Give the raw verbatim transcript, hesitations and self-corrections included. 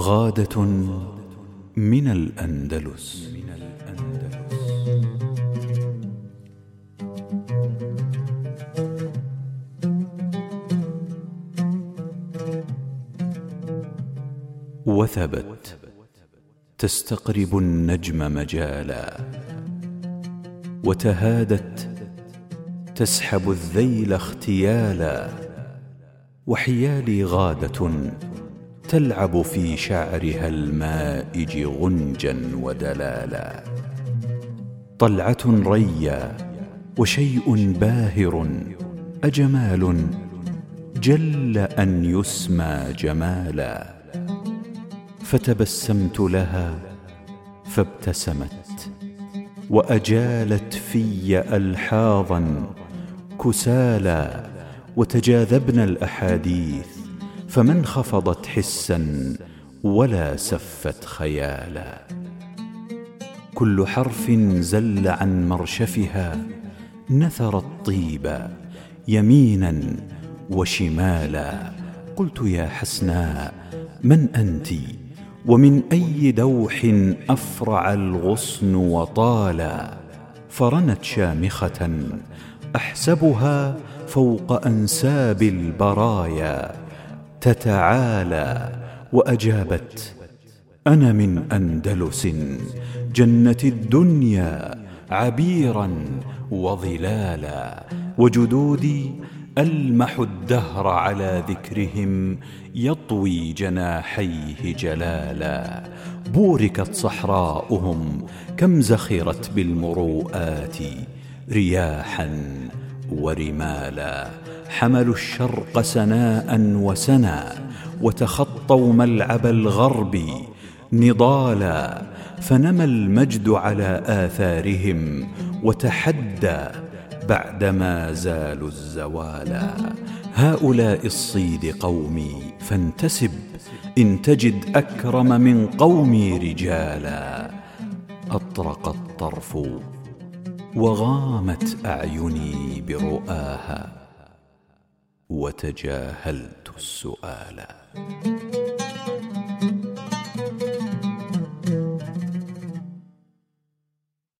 غادة من الأندلس. وثبت تستقرب النجم مجالا، وتهادت تسحب الذيل اختيالا، وحيالي غادة تلعب في شعرها المائج غنجا ودلالا. طلعة ريا وشيء باهر أجمال جل أن يسمى جمالا. فتبسمت لها فابتسمت، وأجالت في ألحاظا كسالا. وتجاذبنا الأحاديث فما انخفضت حسا ولا سفت خيالا. كل حرف زل عن مرشفها نثر الطيب يمينا وشمالا. قلت يا حسناء من أنت، ومن أي دوح أفرع الغصن وطالا. فرنت شامخة أحسبها فوق أنساب البرايا تتعالى، وأجابت أنا من أندلس جنة الدنيا عبيرا وظلالا. وجدودي ألمح الدهر على ذكرهم يطوي جناحيه جلالا. بوركت صحراؤهم كم زخرت بالمروءات رياحا ورمالا. حملوا الشرق سناء وسنا، وتخطوا ملعب الغرب نضالا. فنمى المجد على آثارهم وتحدى بعدما زالوا الزوالا. هؤلاء الصيد قومي فانتسب إن تجد أكرم من قومي رجالا. أطرق الطرف وغامت أعيني برؤاها، وتجاهلت السؤالا.